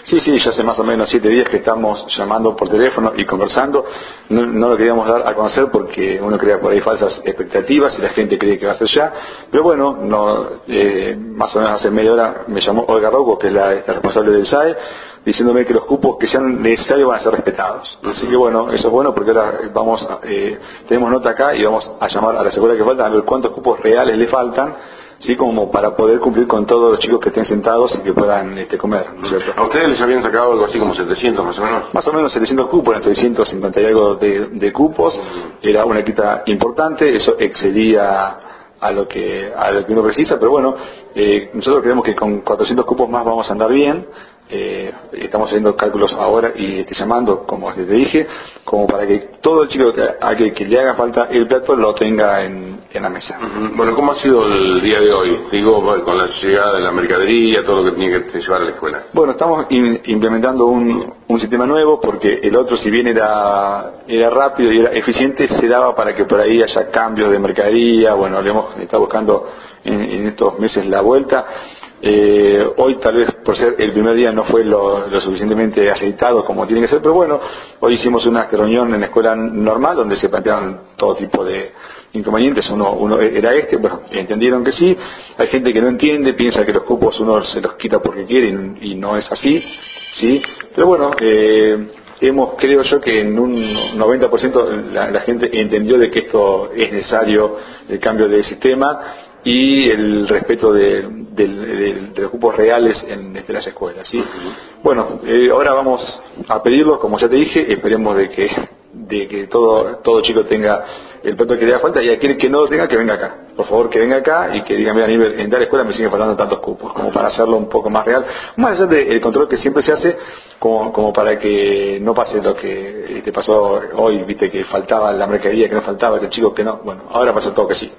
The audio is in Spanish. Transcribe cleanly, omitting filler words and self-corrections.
Sí, sí, ya hace más o menos 7 días que estamos llamando por teléfono y conversando. No lo queríamos dar a conocer porque uno crea por ahí falsas expectativas y la gente cree que va a ser ya. Pero bueno, más o menos hace media hora me llamó Olga Rocco, que es la responsable del SAE, diciéndome que los cupos que sean necesarios van a ser respetados. Así que bueno, eso es bueno porque ahora tenemos nota acá y vamos a llamar a la escuela que faltan a ver cuántos cupos reales le faltan, sí, como para poder cumplir con todos los chicos que estén sentados y que puedan comer, ¿no es cierto? ¿A ustedes les habían sacado algo así como 700 más o menos? Más o menos 700 cupos, eran 650 y algo de cupos, era una quita importante, eso excedía a lo que uno precisa, pero bueno, nosotros creemos que con 400 cupos más vamos a andar bien. Estamos haciendo cálculos ahora y llamando, como te dije, como para que todo el chico que le haga falta el plato lo tenga en la mesa. Bueno, ¿cómo ha sido el día de hoy? Digo, con la llegada de la mercadería, todo lo que tenía que llevar a la escuela. Bueno, estamos implementando un sistema nuevo porque el otro, si bien era rápido y era eficiente, se daba para que por ahí haya cambios de mercadería. Bueno, le hemos estado buscando en estos meses la vuelta. Hoy tal vez por ser el primer día no fue lo suficientemente aceitado como tiene que ser, pero bueno, hoy hicimos una reunión en la escuela normal donde se plantearon todo tipo de inconvenientes. Uno era bueno, entendieron que sí. Hay gente que no entiende, piensa que los cupos uno se los quita porque quiere y no es así, sí, pero bueno, creo yo que en un 90% la gente entendió de que esto es necesario, el cambio del sistema y el respeto de los cupos reales en las escuelas, ¿sí? Bueno, ahora vamos a pedirlo, como ya te dije, esperemos de que todo chico tenga el plato que le da falta, y aquel que no lo tenga, que venga acá. Por favor, que venga acá y que diga, mira, en tal escuela me siguen faltando tantos cupos, como para hacerlo un poco más real, más allá del control que siempre se hace, como para que no pase lo que te pasó hoy, viste, que faltaba la mercadería, que no faltaba, que el chico que no. Bueno, ahora pasa todo que sí.